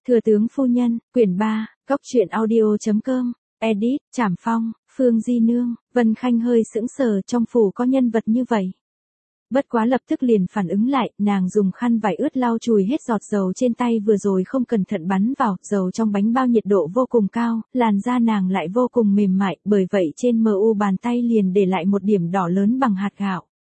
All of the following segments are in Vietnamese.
Thừa tướng phu nhân, quyển 3, góc truyện audio.com, edit, Trảm Phong, Phương Di Nương. Vân Khanh hơi sững sờ, trong phủ có nhân vật như vậy. Bất quá lập tức liền phản ứng lại, nàng dùng khăn vải ướt lau chùi hết giọt dầu trên tay vừa rồi không cẩn thận bắn vào, dầu trong bánh bao nhiệt độ vô cùng cao, làn da nàng lại vô cùng mềm mại, bởi vậy trên mu bàn tay liền để lại một điểm đỏ lớn bằng hạt gạo.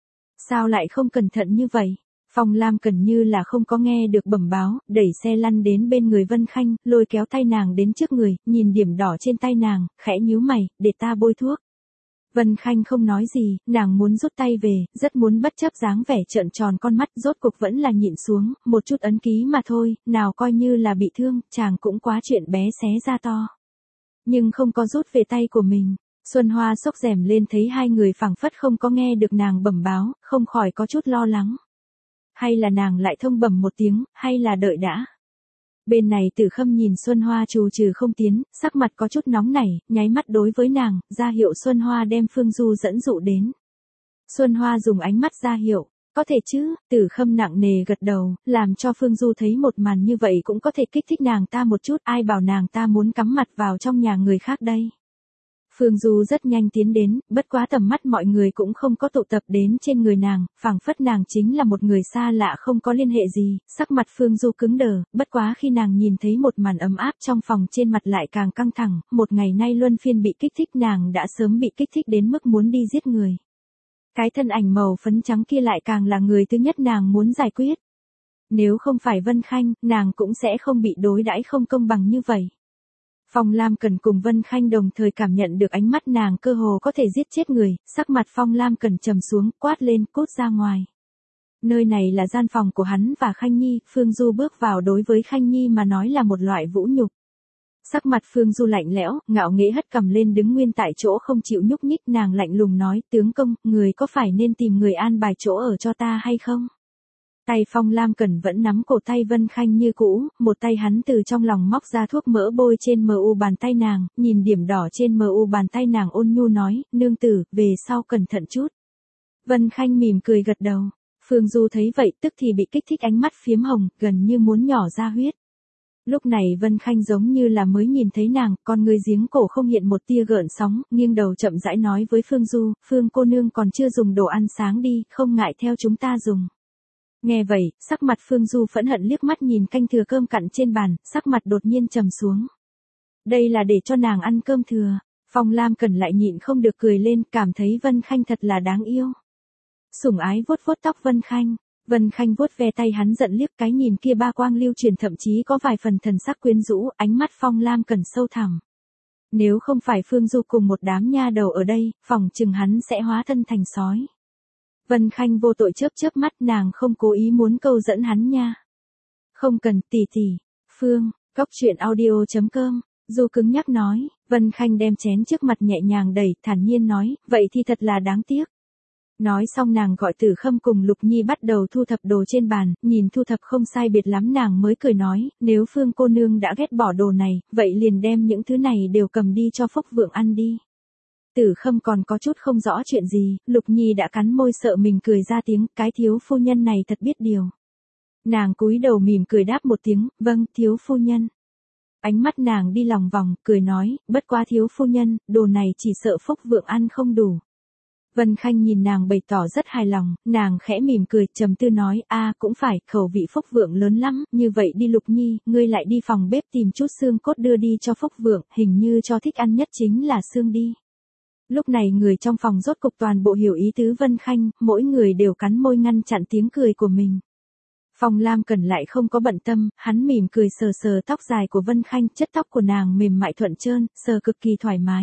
Sao lại không cẩn thận như vậy? Phong Lam Cần như là không có nghe được bẩm báo, đẩy xe lăn đến bên người Vân Khanh, lôi kéo tay nàng đến trước người, nhìn điểm đỏ trên tay nàng, khẽ nhíu mày, để ta bôi thuốc. Vân Khanh không nói gì, nàng muốn rút tay về, rất muốn bất chấp dáng vẻ trợn tròn con mắt, rốt cuộc vẫn là nhịn xuống, một chút ấn ký mà thôi, nào coi như là bị thương, chàng cũng quá chuyện bé xé ra to. Nhưng không có rút về tay của mình. Xuân Hoa xốc rèm lên thấy hai người phảng phất không có nghe được nàng bẩm báo, không khỏi có chút lo lắng. Hay là nàng lại thông bẩm một tiếng, hay là đợi đã. Bên này Tử Khâm nhìn Xuân Hoa trù trừ không tiến, sắc mặt có chút nóng nảy, nháy mắt đối với nàng, ra hiệu Xuân Hoa đem Phương Du dẫn dụ đến. Xuân Hoa dùng ánh mắt ra hiệu, có thể chứ, Tử Khâm nặng nề gật đầu, làm cho Phương Du thấy một màn như vậy cũng có thể kích thích nàng ta một chút, ai bảo nàng ta muốn cắm mặt vào trong nhà người khác đây. Phương Du rất nhanh tiến đến, bất quá tầm mắt mọi người cũng không có tụ tập đến trên người nàng, phảng phất nàng chính là một người xa lạ không có liên hệ gì, sắc mặt Phương Du cứng đờ, bất quá khi nàng nhìn thấy một màn ấm áp trong phòng trên mặt lại càng căng thẳng, một ngày nay luân phiên bị kích thích nàng đã sớm bị kích thích đến mức muốn đi giết người. Cái thân ảnh màu phấn trắng kia lại càng là người thứ nhất nàng muốn giải quyết. Nếu không phải Vân Khanh, nàng cũng sẽ không bị đối đãi không công bằng như vậy. Phong Lam Cần cùng Vân Khanh đồng thời cảm nhận được ánh mắt nàng cơ hồ có thể giết chết người, sắc mặt Phong Lam Cần trầm xuống, quát lên, cút ra ngoài. Nơi này là gian phòng của hắn và Khanh Nhi, Phương Du bước vào đối với Khanh Nhi mà nói là một loại vũ nhục. Sắc mặt Phương Du lạnh lẽo, ngạo nghễ hất cằm lên đứng nguyên tại chỗ không chịu nhúc nhích, nàng lạnh lùng nói, tướng công, người có phải nên tìm người an bài chỗ ở cho ta hay không? Tay Phong Lam Cần vẫn nắm cổ tay Vân Khanh như cũ, một tay hắn từ trong lòng móc ra thuốc mỡ bôi trên mu bàn tay nàng, nhìn điểm đỏ trên mu bàn tay nàng ôn nhu nói, nương tử, về sau cẩn thận chút. Vân Khanh mỉm cười gật đầu, Phương Du thấy vậy tức thì bị kích thích ánh mắt phiếm hồng, gần như muốn nhỏ ra huyết. Lúc này Vân Khanh giống như là mới nhìn thấy nàng, con người giếng cổ không hiện một tia gợn sóng, nghiêng đầu chậm rãi nói với Phương Du, Phương cô nương còn chưa dùng đồ ăn sáng đi, không ngại theo chúng ta dùng. Nghe vậy, sắc mặt Phương Du phẫn hận liếc mắt nhìn canh thừa cơm cặn trên bàn, sắc mặt đột nhiên trầm xuống. Đây là để cho nàng ăn cơm thừa. Phong Lam Cần lại nhịn không được cười lên, cảm thấy Vân Khanh thật là đáng yêu. Sủng ái vuốt vuốt tóc Vân Khanh. Vân Khanh vuốt ve tay hắn giận liếc, cái nhìn kia ba quang lưu truyền thậm chí có vài phần thần sắc quyến rũ, ánh mắt Phong Lam Cần sâu thẳm. Nếu không phải Phương Du cùng một đám nha đầu ở đây, phòng chừng hắn sẽ hóa thân thành sói. Vân Khanh vô tội chớp mắt, nàng không cố ý muốn câu dẫn hắn nha. Không cần, tỷ tỷ. Phương, góc truyện audio.com, Du cứng nhắc nói, Vân Khanh đem chén trước mặt nhẹ nhàng đẩy, thản nhiên nói, vậy thì thật là đáng tiếc. Nói xong nàng gọi Tử Khâm cùng Lục Nhi bắt đầu thu thập đồ trên bàn, nhìn thu thập không sai biệt lắm nàng mới cười nói, nếu Phương cô nương đã ghét bỏ đồ này, vậy liền đem những thứ này đều cầm đi cho Phúc Vượng ăn đi. Tử Khâm còn có chút không rõ chuyện gì, Lục Nhi đã cắn môi sợ mình cười ra tiếng, cái thiếu phu nhân này thật biết điều. Nàng cúi đầu mỉm cười đáp một tiếng, vâng, thiếu phu nhân. Ánh mắt nàng đi lòng vòng, cười nói, bất quá thiếu phu nhân, đồ này chỉ sợ Phúc Vượng ăn không đủ. Vân Khanh nhìn nàng bày tỏ rất hài lòng, nàng khẽ mỉm cười, trầm tư nói, cũng phải, khẩu vị Phúc Vượng lớn lắm, như vậy đi Lục Nhi, ngươi lại đi phòng bếp tìm chút xương cốt đưa đi cho Phúc Vượng, hình như cho thích ăn nhất chính là xương đi. Lúc này người trong phòng rốt cục toàn bộ hiểu ý tứ Vân Khanh, mỗi người đều cắn môi ngăn chặn tiếng cười của mình. Phong Lam Cần lại không có bận tâm, hắn mỉm cười sờ sờ tóc dài của Vân Khanh, chất tóc của nàng mềm mại thuận trơn, sờ cực kỳ thoải mái.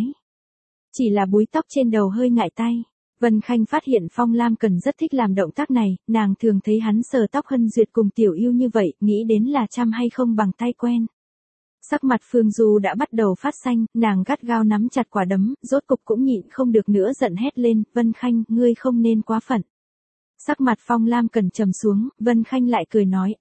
Chỉ là búi tóc trên đầu hơi ngại tay. Vân Khanh phát hiện Phong Lam Cần rất thích làm động tác này, nàng thường thấy hắn sờ tóc Hân Duyệt cùng Tiểu Yêu như vậy, nghĩ đến là chăm hay không bằng tay quen. Sắc mặt Phương Du đã bắt đầu phát xanh, nàng gắt gao nắm chặt quả đấm, rốt cục cũng nhịn không được nữa giận hét lên, Vân Khanh, ngươi không nên quá phận. Sắc mặt Phong Lam Cần trầm xuống, Vân Khanh lại cười nói,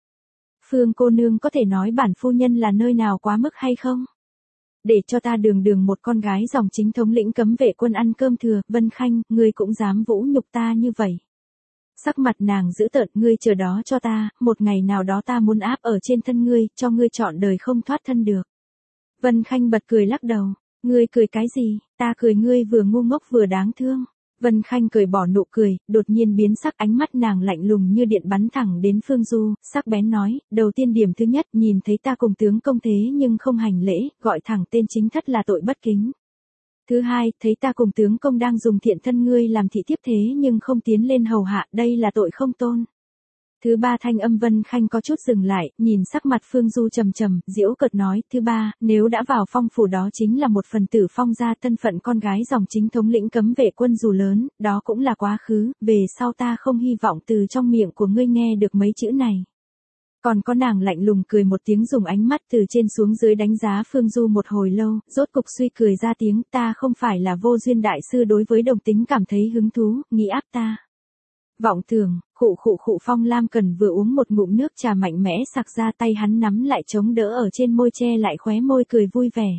Phương cô nương có thể nói bản phu nhân là nơi nào quá mức hay không? Để cho ta đường một con gái dòng chính thống lĩnh cấm vệ quân ăn cơm thừa, Vân Khanh, ngươi cũng dám vũ nhục ta như vậy. Sắc mặt nàng dữ tợn, ngươi chờ đó cho ta, một ngày nào đó ta muốn áp ở trên thân ngươi, cho ngươi trọn đời không thoát thân được. Vân Khanh bật cười lắc đầu, ngươi cười cái gì, ta cười ngươi vừa ngu ngốc vừa đáng thương. Vân Khanh cười bỏ nụ cười, đột nhiên biến sắc, ánh mắt nàng lạnh lùng như điện bắn thẳng đến Phương Du, sắc bén nói, đầu tiên điểm thứ nhất, nhìn thấy ta cùng tướng công thế nhưng không hành lễ, gọi thẳng tên chính thất là tội bất kính. Thứ hai, thấy ta cùng tướng công đang dùng thiện thân ngươi làm thị thiếp thế nhưng không tiến lên hầu hạ, đây là tội không tôn. Thứ ba, thanh âm Vân Khanh có chút dừng lại, nhìn sắc mặt Phương Du trầm trầm, giễu cợt nói, thứ ba, nếu đã vào phong phủ đó chính là một phần tử Phong gia, thân phận con gái dòng chính thống lĩnh cấm vệ quân dù lớn, đó cũng là quá khứ, về sau ta không hy vọng từ trong miệng của ngươi nghe được mấy chữ này. Còn có nàng lạnh lùng cười một tiếng, dùng ánh mắt từ trên xuống dưới đánh giá Phương Du một hồi lâu, rốt cục suy cười ra tiếng, ta không phải là vô duyên đại sư đối với đồng tính cảm thấy hứng thú, nghĩ áp ta. Vọng tưởng, khụ Phong Lam Cần vừa uống một ngụm nước trà mạnh mẽ sặc ra, tay hắn nắm lại chống đỡ ở trên môi, che lại khóe môi cười vui vẻ.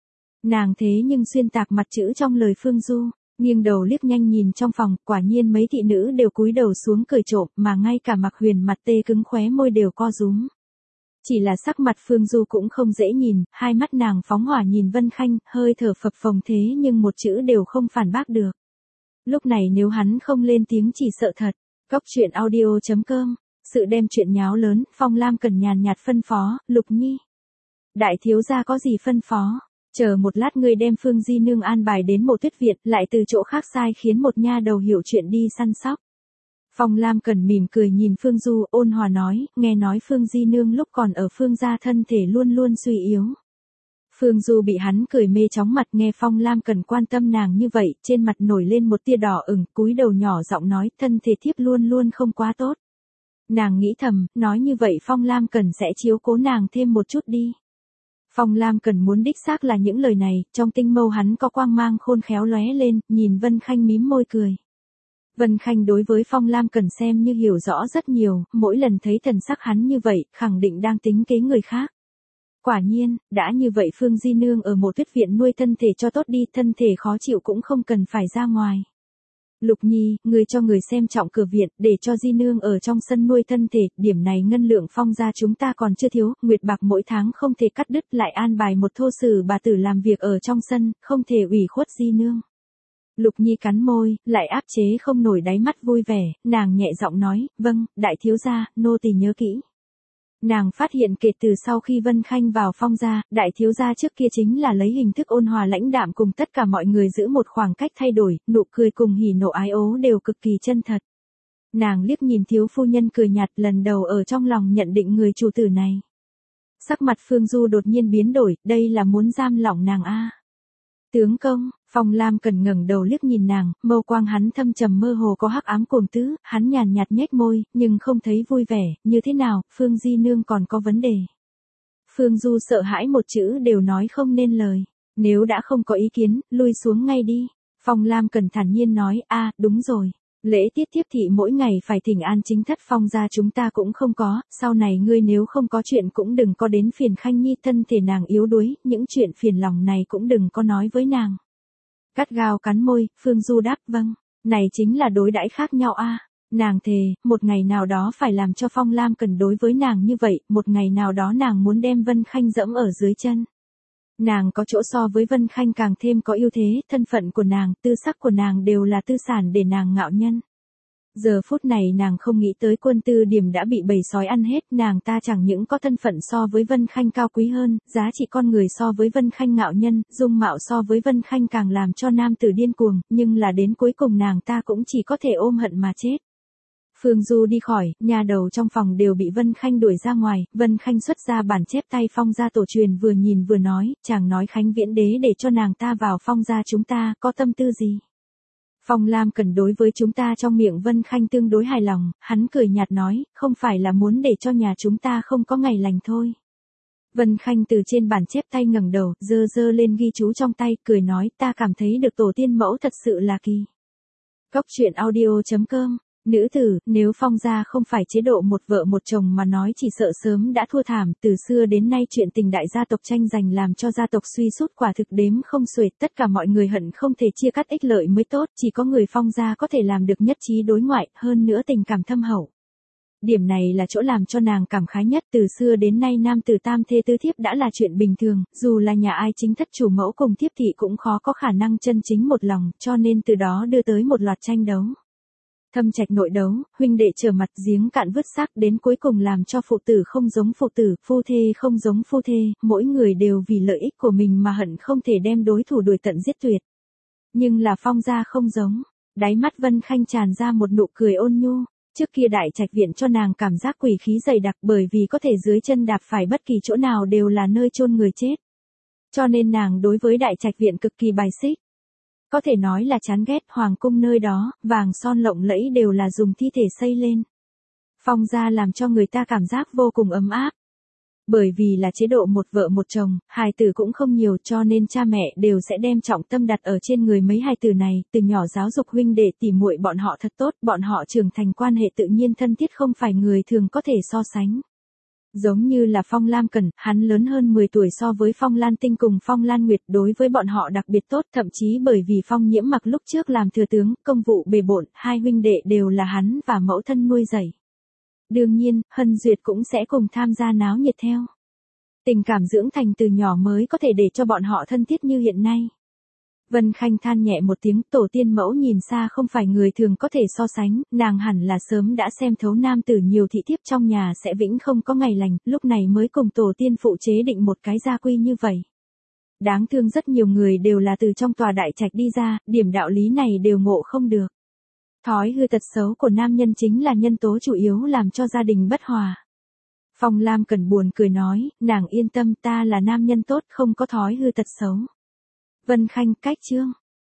Nàng thế nhưng xuyên tạc mặt chữ trong lời Phương Du, nghiêng đầu liếc nhanh nhìn trong phòng, quả nhiên mấy thị nữ đều cúi đầu xuống cười trộm, mà ngay cả Mặc Huyền mặt tê cứng khóe môi đều co rúm. Chỉ là sắc mặt Phương Du cũng không dễ nhìn, hai mắt nàng phóng hỏa nhìn Vân Khanh, hơi thở phập phồng thế nhưng một chữ đều không phản bác được. Lúc này nếu hắn không lên tiếng chỉ sợ thật. Góc truyện audio.com, sự đem chuyện nháo lớn, Phong Lam Cần nhàn nhạt phân phó, Lục Nhi. Đại thiếu gia có gì phân phó? Chờ một lát ngươi đem Phương Di Nương an bài đến Mộ Tuyết Viện, lại từ chỗ khác sai khiến một nha đầu hiểu chuyện đi săn sóc. Phong Lam Cần mỉm cười nhìn Phương Du, ôn hòa nói, nghe nói Phương Di Nương lúc còn ở Phương gia thân thể luôn luôn suy yếu. Phương Du bị hắn cười mê chóng mặt, nghe Phong Lam Cần quan tâm nàng như vậy, trên mặt nổi lên một tia đỏ ửng, cúi đầu nhỏ giọng nói, thân thể thiếp luôn luôn không quá tốt. Nàng nghĩ thầm, nói như vậy Phong Lam Cần sẽ chiếu cố nàng thêm một chút đi. Phong Lam Cần muốn đích xác là những lời này, trong tinh mâu hắn có quang mang khôn khéo lóe lên, nhìn Vân Khanh mím môi cười. Vân Khanh đối với Phong Lam Cần xem như hiểu rõ rất nhiều, mỗi lần thấy thần sắc hắn như vậy, khẳng định đang tính kế người khác. Quả nhiên, đã như vậy Phương Di Nương ở Mộ Tuyết Viện nuôi thân thể cho tốt đi, thân thể khó chịu cũng không cần phải ra ngoài. Lục Nhi, người cho người xem trọng cửa viện, để cho Di Nương ở trong sân nuôi thân thể, điểm này ngân lượng Phong gia chúng ta còn chưa thiếu, nguyệt bạc mỗi tháng không thể cắt đứt, lại an bài một thô sử bà tử làm việc ở trong sân, không thể ủy khuất Di Nương. Lục Nhi cắn môi, lại áp chế không nổi đáy mắt vui vẻ, nàng nhẹ giọng nói, vâng, đại thiếu gia, nô tỳ nhớ kỹ. Nàng phát hiện kể từ sau khi Vân Khanh vào Phong gia, đại thiếu gia trước kia chính là lấy hình thức ôn hòa lãnh đạm cùng tất cả mọi người giữ một khoảng cách thay đổi, nụ cười cùng hỉ nộ ái ố đều cực kỳ chân thật. Nàng liếc nhìn thiếu phu nhân cười nhạt, lần đầu ở trong lòng nhận định người chủ tử này. Sắc mặt Phương Du đột nhiên biến đổi, đây là muốn giam lỏng nàng a. Tướng công, Phong Lam Cần ngẩng đầu liếc nhìn nàng, mâu quang hắn thâm trầm mơ hồ có hắc ám cuồng tứ, hắn nhàn nhạt nhếch môi, nhưng không thấy vui vẻ, như thế nào, Phương Di Nương còn có vấn đề. Phương Du sợ hãi một chữ đều nói không nên lời, nếu đã không có ý kiến, lui xuống ngay đi. Phong Lam Cần thản nhiên nói, đúng rồi. Lễ tiết thiếp thị mỗi ngày phải thỉnh an chính thất Phong gia chúng ta cũng không có, sau này ngươi nếu không có chuyện cũng đừng có đến phiền Khanh Nhi, thân thể nàng yếu đuối, những chuyện phiền lòng này cũng đừng có nói với nàng. Gắt gao cắn môi, Phương Du đáp vâng, này chính là đối đãi khác nhau a. Nàng thề, một ngày nào đó phải làm cho Phong Lam Cần đối với nàng như vậy, một ngày nào đó nàng muốn đem Vân Khanh dẫm ở dưới chân. Nàng có chỗ so với Vân Khanh càng thêm có ưu thế, thân phận của nàng, tư sắc của nàng đều là tư sản để nàng ngạo nhân. Giờ phút này nàng không nghĩ tới Quân Tư Điểm đã bị bầy sói ăn hết, nàng ta chẳng những có thân phận so với Vân Khanh cao quý hơn, giá trị con người so với Vân Khanh ngạo nhân, dung mạo so với Vân Khanh càng làm cho nam tử điên cuồng, nhưng là đến cuối cùng nàng ta cũng chỉ có thể ôm hận mà chết. Phương Du đi khỏi, nhà đầu trong phòng đều bị Vân Khanh đuổi ra ngoài, Vân Khanh xuất ra bản chép tay Phong gia tổ truyền vừa nhìn vừa nói, chàng nói Khánh Viễn Đế để cho nàng ta vào Phong gia chúng ta, có tâm tư gì? Phong Lam Cần đối với chúng ta trong miệng Vân Khanh tương đối hài lòng, hắn cười nhạt nói, không phải là muốn để cho nhà chúng ta không có ngày lành thôi. Vân Khanh từ trên bản chép tay ngẩng đầu, giơ lên ghi chú trong tay, cười nói, ta cảm thấy được tổ tiên mẫu thật sự là kỳ. Góc truyện audio.com Nữ tử, nếu Phong gia không phải chế độ một vợ một chồng mà nói chỉ sợ sớm đã thua thảm, từ xưa đến nay chuyện tình đại gia tộc tranh giành làm cho gia tộc suy sút quả thực đếm không xuể, tất cả mọi người hận không thể chia cắt ích lợi mới tốt, chỉ có người Phong gia có thể làm được nhất trí đối ngoại, hơn nữa tình cảm thâm hậu. Điểm này là chỗ làm cho nàng cảm khái nhất, từ xưa đến nay nam tử tam thê tứ thiếp đã là chuyện bình thường, dù là nhà ai chính thất chủ mẫu cùng thiếp thị cũng khó có khả năng chân chính một lòng, cho nên từ đó đưa tới một loạt tranh đấu. Thâm trạch nội đấu, huynh đệ trở mặt giếng cạn vứt xác đến cuối cùng làm cho phụ tử không giống phụ tử, phu thê không giống phu thê, mỗi người đều vì lợi ích của mình mà hận không thể đem đối thủ đuổi tận giết tuyệt. Nhưng là Phong gia không giống, đáy mắt Vân Khanh tràn ra một nụ cười ôn nhu. Trước kia đại trạch viện cho nàng cảm giác quỷ khí dày đặc bởi vì có thể dưới chân đạp phải bất kỳ chỗ nào đều là nơi chôn người chết. Cho nên nàng đối với đại trạch viện cực kỳ bài xích. Có thể nói là chán ghét, hoàng cung nơi đó, vàng son lộng lẫy đều là dùng thi thể xây lên. Phong gia làm cho người ta cảm giác vô cùng ấm áp. Bởi vì là chế độ một vợ một chồng, hài tử cũng không nhiều cho nên cha mẹ đều sẽ đem trọng tâm đặt ở trên người mấy hài tử này, từ nhỏ giáo dục huynh đệ tỉ muội bọn họ thật tốt, bọn họ trưởng thành quan hệ tự nhiên thân thiết không phải người thường có thể so sánh. Giống như là Phong Lam Cẩn, hắn lớn hơn 10 tuổi so với Phong Lan Tinh cùng Phong Lan Nguyệt, đối với bọn họ đặc biệt tốt, thậm chí bởi vì Phong Nhiễm Mặc lúc trước làm thừa tướng, công vụ bề bộn, hai huynh đệ đều là hắn và mẫu thân nuôi dạy. Đương nhiên, Hân Duyệt cũng sẽ cùng tham gia náo nhiệt theo. Tình cảm dưỡng thành từ nhỏ mới có thể để cho bọn họ thân thiết như hiện nay. Vân Khanh than nhẹ một tiếng, tổ tiên mẫu nhìn xa không phải người thường có thể so sánh, nàng hẳn là sớm đã xem thấu nam tử nhiều thị thiếp trong nhà sẽ vĩnh không có ngày lành, lúc này mới cùng tổ tiên phụ chế định một cái gia quy như vậy. Đáng thương rất nhiều người đều là từ trong tòa đại trạch đi ra, điểm đạo lý này đều ngộ không được. Thói hư tật xấu của nam nhân chính là nhân tố chủ yếu làm cho gia đình bất hòa. Phong Lam Cẩn buồn cười nói, nàng yên tâm, ta là nam nhân tốt không có thói hư tật xấu. Vân Khanh, cách chương.